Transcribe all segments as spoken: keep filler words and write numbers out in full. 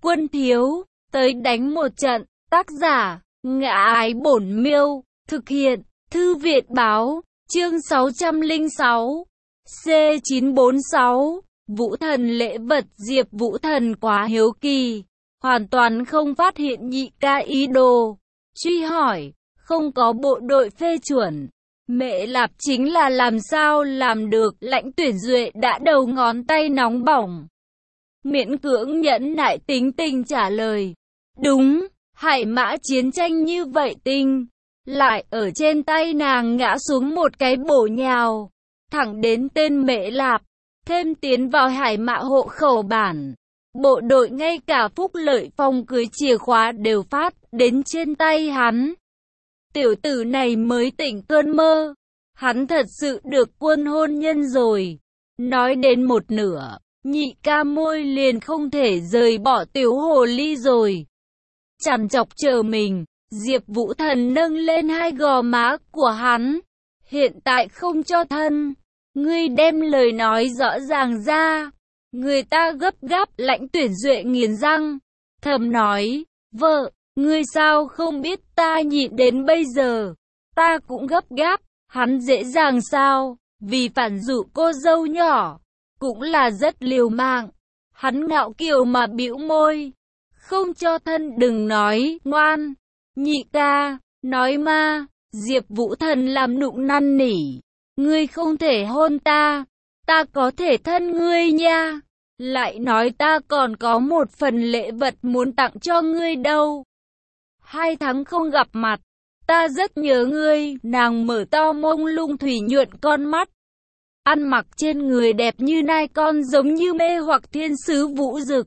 Quân thiếu, tới đánh một trận. Tác giả, Ngã Ái Bổn Miêu. Thực hiện, Thư Viện Báo. Chương sáu trăm lẻ sáu. C chín bốn sáu. Vũ Thần lễ vật. Diệp Vũ Thần quá hiếu kỳ, hoàn toàn không phát hiện nhị ca ý đồ. Truy hỏi, không có bộ đội phê chuẩn, Mễ Lạp chính là làm sao làm được? Lãnh Tuyển Duệ đã đầu ngón tay nóng bỏng, miễn cưỡng nhẫn nại tính tình trả lời. Đúng, hải mã chiến tranh như vậy tinh, lại ở trên tay nàng ngã xuống một cái bổ nhào, thẳng đến tên Mễ Lạp, thêm tiến vào hải mã hộ khẩu bản. Bộ đội ngay cả phúc lợi phòng cưới chìa khóa đều phát đến trên tay hắn. Tiểu tử này mới tỉnh cơn mơ, hắn thật sự được quân hôn nhân rồi. Nói đến một nửa, nhị ca môi liền không thể rời bỏ tiểu hồ ly rồi. Chằm chọc chờ mình, Diệp Vũ Thần nâng lên hai gò má của hắn. Hiện tại không cho thân, ngươi đem lời nói rõ ràng ra. Người ta gấp gáp. Lãnh Tuyển Duệ nghiến răng, thầm nói, vợ, ngươi sao không biết ta nhịn đến bây giờ, ta cũng gấp gáp. Hắn dễ dàng sao, vì phản dụ cô dâu nhỏ, cũng là rất liều mạng. Hắn ngạo kiều mà bĩu môi, không cho thân đừng nói, ngoan. Nhị ca, nói ma. Diệp Vũ Thần làm nụng năn nỉ, ngươi không thể hôn ta, ta có thể thân ngươi nha. Lại nói ta còn có một phần lễ vật muốn tặng cho ngươi đâu. Hai tháng không gặp mặt, ta rất nhớ ngươi. Nàng mở to mông lung thủy nhuận con mắt, ăn mặc trên người đẹp như nai con, giống như mê hoặc thiên sứ vũ dực,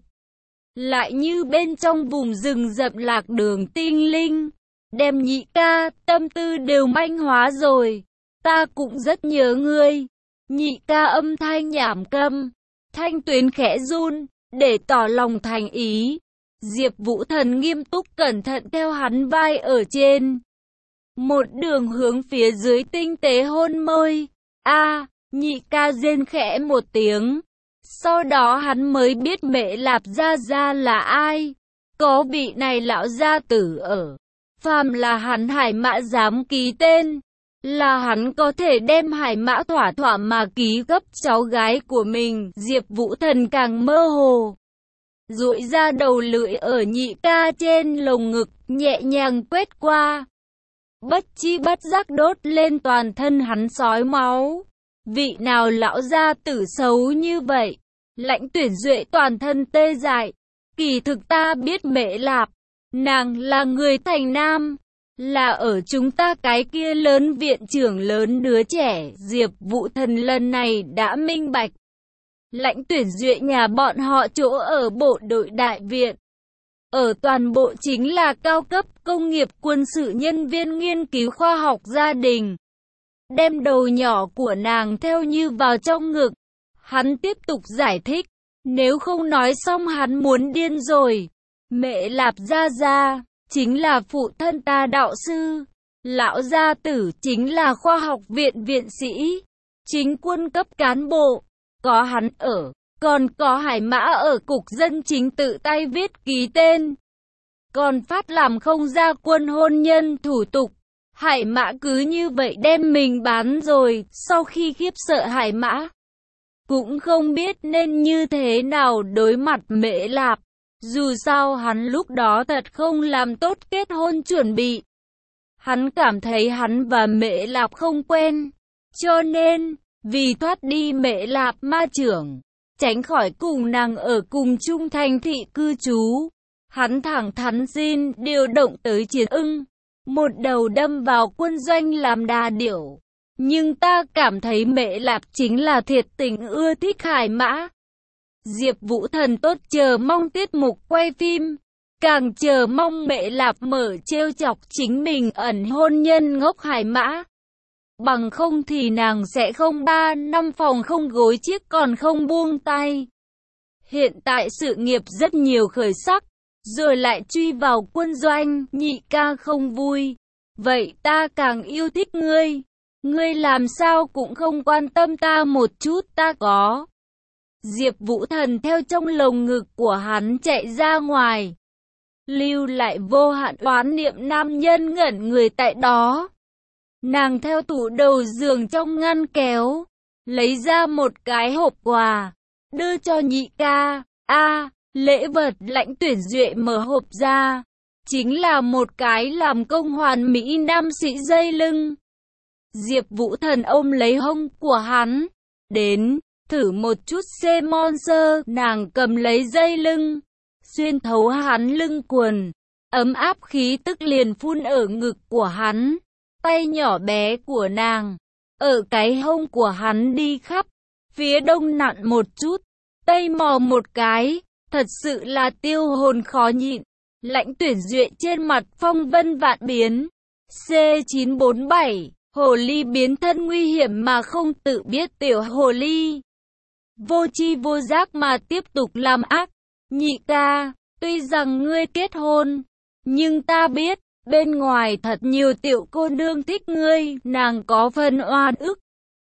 lại như bên trong vùng rừng rậm lạc đường tinh linh, đem nhị ca tâm tư đều manh hóa rồi. Ta cũng rất nhớ ngươi. Nhị ca âm thanh nhảm câm, thanh tuyến khẽ run, để tỏ lòng thành ý. Diệp Vũ Thần nghiêm túc cẩn thận theo hắn vai ở trên, một đường hướng phía dưới tinh tế hôn môi. A, nhị ca rên khẽ một tiếng. Sau đó hắn mới biết Mễ Lạp gia gia là ai. Có vị này lão gia tử ở, phàm là hắn hải mã dám ký tên, là hắn có thể đem hải mã thỏa thỏa mà ký gấp cháu gái của mình. Diệp Vũ Thần càng mơ hồ, duỗi ra đầu lưỡi ở nhị ca trên lồng ngực, nhẹ nhàng quét qua. Bất chi bất giác đốt lên toàn thân hắn sói máu. Vị nào lão gia tử xấu như vậy? Lãnh Tuyển Duệ toàn thân tê dại. Kỳ thực ta biết Mễ Lạp, nàng là người thành Nam, là ở chúng ta cái kia lớn viện trưởng lớn đứa trẻ. Diệp Vũ Thần lần này đã minh bạch. Lãnh Tuyển Duệ nhà bọn họ chỗ ở bộ đội đại viện, ở toàn bộ chính là cao cấp công nghiệp quân sự nhân viên nghiên cứu khoa học gia đình. Đem đầu nhỏ của nàng theo như vào trong ngực, hắn tiếp tục giải thích, nếu không nói xong hắn muốn điên rồi. Mễ Lạp gia gia chính là phụ thân ta đạo sư, lão gia tử chính là khoa học viện viện sĩ, chính quân cấp cán bộ, có hắn ở, còn có hải mã ở cục dân chính tự tay viết ký tên, còn phát làm không ra quân hôn nhân thủ tục. Hải mã cứ như vậy đem mình bán rồi. Sau khi khiếp sợ, hải mã cũng không biết nên như thế nào đối mặt Mễ Lạp. Dù sao hắn lúc đó thật không làm tốt kết hôn chuẩn bị. Hắn cảm thấy hắn và Mễ Lạp không quen, cho nên vì thoát đi Mễ Lạp ma trưởng, tránh khỏi cùng nàng ở cùng chung thành thị cư trú, hắn thẳng thắn xin điều động tới Chiến Ưng, một đầu đâm vào quân doanh làm đà điểu. Nhưng ta cảm thấy Mễ Lạp chính là thiệt tình ưa thích hải mã. Diệp Vũ Thần tốt chờ mong tiết mục quay phim, càng chờ mong Mễ Lạp mở trêu chọc chính mình ẩn hôn nhân ngốc hải mã. Bằng không thì nàng sẽ không ba năm phòng không gối chiếc còn không buông tay. Hiện tại sự nghiệp rất nhiều khởi sắc, rồi lại truy vào quân doanh. Nhị ca không vui, vậy ta càng yêu thích ngươi. Ngươi làm sao cũng không quan tâm ta một chút. Ta có Diệp Vũ Thần theo trong lồng ngực của hắn chạy ra ngoài. Lưu lại vô hạn oán niệm. Nam nhân ngẩn người tại đó. Nàng theo tủ đầu giường trong ngăn kéo, lấy ra một cái hộp quà, đưa cho nhị ca. A, lễ vật. Lãnh Tuyển Duệ mở hộp ra, chính là một cái làm công hoàn mỹ nam sĩ dây lưng. Diệp Vũ Thần ôm lấy hông của hắn, đến, thử một chút xem monster. Nàng cầm lấy dây lưng, xuyên thấu hắn lưng quần, ấm áp khí tức liền phun ở ngực của hắn. Tay nhỏ bé của nàng, ở cái hông của hắn đi khắp, phía đông nặn một chút, tây mò một cái, thật sự là tiêu hồn khó nhịn. Lãnh Tuyển Duệ trên mặt phong vân vạn biến. C chín bốn bảy, hồ ly biến thân nguy hiểm mà không tự biết. Tiểu hồ ly vô tri vô giác mà tiếp tục làm ác. Nhị ca, tuy rằng ngươi kết hôn, nhưng ta biết, bên ngoài thật nhiều tiểu cô nương thích ngươi. Nàng có phần oan ức.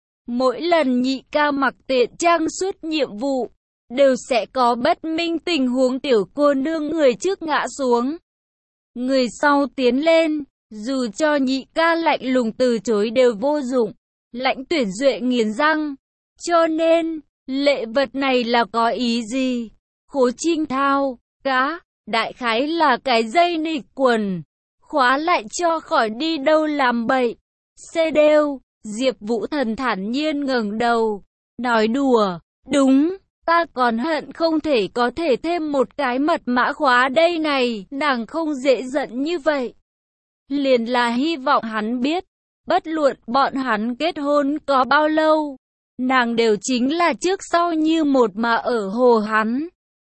Mỗi lần nhị ca mặc tiện trang suốt nhiệm vụ, đều sẽ có bất minh tình huống tiểu cô nương người trước ngã xuống, người sau tiến lên, dù cho nhị ca lạnh lùng từ chối đều vô dụng. Lãnh Tuyển Duệ nghiến răng, cho nên, lễ vật này là có ý gì? Khố Trinh Thao, cá, đại khái là cái dây nịt quần, khóa lại cho khỏi đi đâu làm bậy. Xê đêu, Diệp Vũ Thần thản nhiên ngẩng đầu, nói đùa, đúng. Ta còn hận không thể có thể thêm một cái mật mã khóa đây này. Nàng không dễ giận như vậy. Liền là hy vọng hắn biết, bất luận bọn hắn kết hôn có bao lâu, nàng đều chính là trước sau như một mà ở hồ hắn.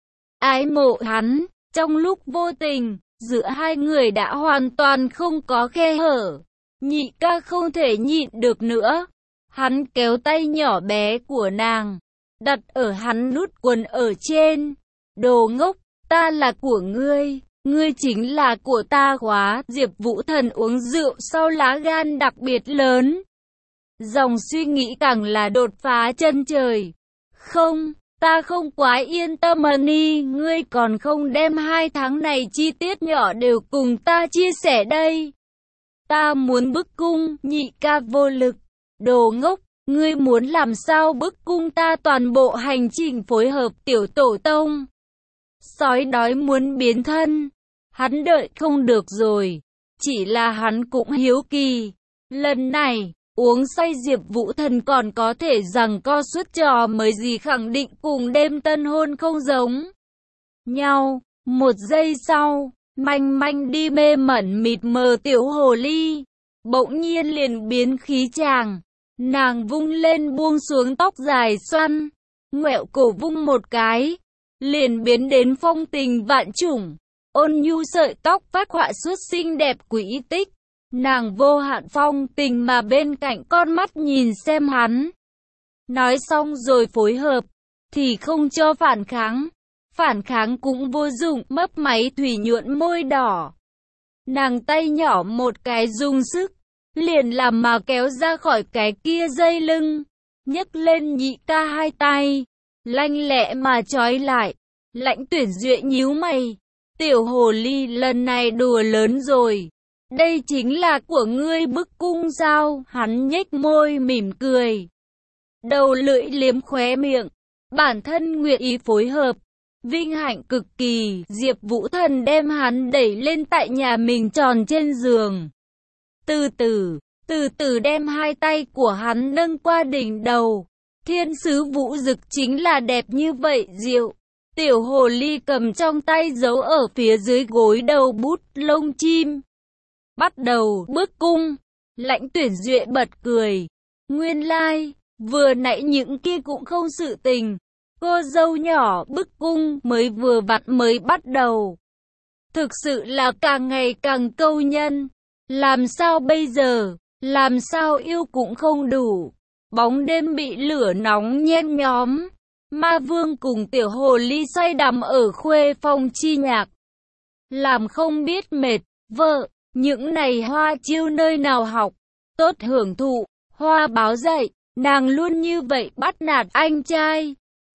Ái mộ hắn, trong lúc vô tình, giữa hai người đã hoàn toàn không có khe hở. Nhị ca không thể nhịn được nữa. Hắn kéo tay nhỏ bé của nàng, đặt ở hắn nút quần ở trên. Đồ ngốc, ta là của ngươi, ngươi chính là của ta quá. Diệp Vũ Thần uống rượu sau lá gan đặc biệt lớn. Dòng suy nghĩ càng là đột phá chân trời. Không, ta không quá yên tâm Ani, ngươi còn không đem hai tháng này chi tiết nhỏ đều cùng ta chia sẻ đây. Ta muốn bức cung. Nhị ca vô lực. Đồ ngốc, ngươi muốn làm sao bức cung ta toàn bộ hành trình phối hợp tiểu tổ tông. Sói đói muốn biến thân. Hắn đợi không được rồi. Chỉ là hắn cũng hiếu kỳ. Lần này, uống say Diệp Vũ Thần còn có thể rằng co suốt trò mới gì khẳng định cùng đêm tân hôn không giống nhau. Một giây sau, manh manh đi mê mẩn mịt mờ tiểu hồ ly, bỗng nhiên liền biến khí chàng. Nàng vung lên buông xuống tóc dài xoăn, ngoẹo cổ vung một cái, liền biến đến phong tình vạn trùng, ôn nhu sợi tóc phát họa suốt xinh đẹp quỹ tích. Nàng vô hạn phong tình mà bên cạnh con mắt nhìn xem hắn. Nói xong rồi phối hợp, thì không cho phản kháng. Phản kháng cũng vô dụng, mấp máy thủy nhuận môi đỏ. Nàng tay nhỏ một cái dùng sức, liền làm mà kéo ra khỏi cái kia dây lưng, nhấc lên nhị ca hai tay, lanh lẹ mà trói lại. Lãnh Tuyển Duệ nhíu mày, tiểu hồ ly lần này đùa lớn rồi. Đây chính là của ngươi bức cung sao? Hắn nhếch môi mỉm cười, đầu lưỡi liếm khóe miệng, bản thân nguyện ý phối hợp. Vinh hạnh cực kỳ, Diệp Vũ Thần đem hắn đẩy lên tại nhà mình tròn trên giường. Từ từ, từ từ đem hai tay của hắn nâng qua đỉnh đầu. Thiên sứ Vũ Dực chính là đẹp như vậy diệu. Tiểu hồ ly cầm trong tay giấu ở phía dưới gối đầu bút lông chim. Bắt đầu bức cung. Lãnh Tuyển Duệ bật cười. Nguyên lai, like, vừa nãy những kia cũng không sự tình. Cô dâu nhỏ bức cung mới vừa vặn mới bắt đầu. Thực sự là càng ngày càng câu nhân. Làm sao bây giờ? Làm sao yêu cũng không đủ. Bóng đêm bị lửa nóng nhen nhóm. Ma Vương cùng tiểu hồ ly say đắm ở khuê phong chi nhạc. Làm không biết mệt. Vợ, những này Hoa chiêu nơi nào học? Tốt hưởng thụ. Hoa báo dậy, nàng luôn như vậy bắt nạt anh trai.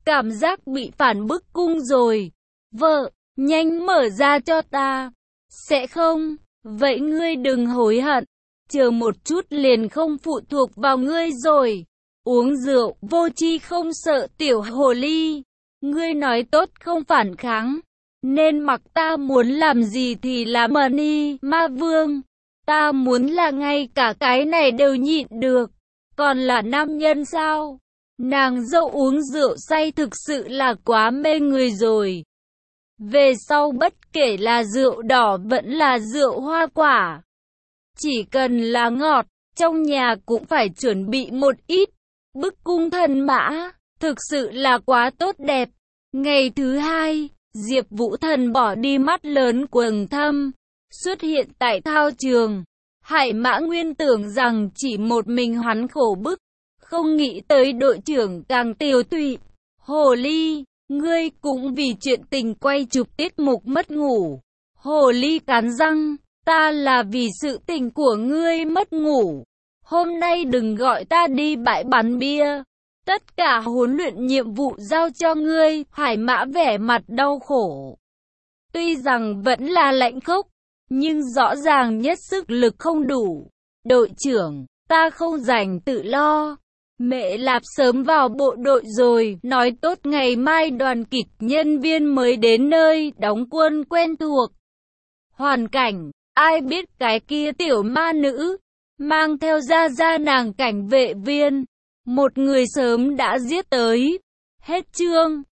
cảm giác bị phản bức cung rồi. Vợ, nhanh mở ra cho ta. Sẽ không, vậy ngươi đừng hối hận. Chờ một chút liền không phụ thuộc vào ngươi rồi. Uống rượu, vô tri không sợ tiểu hồ ly. Ngươi nói tốt không phản kháng. Nên mặc ta muốn làm gì thì làm mà đi, ma vương. Ta muốn là ngay cả cái này đều nhịn được. Còn là nam nhân sao? Nàng dâu uống rượu say thực sự là quá mê người rồi. Về sau bất kể là rượu đỏ vẫn là rượu hoa quả. Chỉ cần là ngọt, trong nhà cũng phải chuẩn bị một ít. Bức cung thần mã, thực sự là quá tốt đẹp. Ngày thứ hai, Diệp Vũ Thần bỏ đi mắt lớn quầng thâm, xuất hiện tại thao trường. Hải Mã nguyên tưởng rằng chỉ một mình hắn khổ bức, không nghĩ tới đội trưởng càng tiều tụy. Hồ ly, ngươi cũng vì chuyện tình quay chụp tiết mục mất ngủ. Hồ ly cắn răng, ta là vì sự tình của ngươi mất ngủ. Hôm nay đừng gọi ta đi bãi bắn bia. Tất cả huấn luyện nhiệm vụ giao cho ngươi. Hải Mã vẻ mặt đau khổ. Tuy rằng vẫn là lãnh khốc, nhưng rõ ràng nhất sức lực không đủ. Đội trưởng, ta không rảnh tự lo. Mẹ Lạp sớm vào bộ đội rồi, nói tốt ngày mai đoàn kịch nhân viên mới đến nơi đóng quân quen thuộc. Hoàn cảnh, ai biết cái kia tiểu ma nữ, mang theo ra ra nàng cảnh vệ viên. Một người sớm đã giết tới. Hết chương.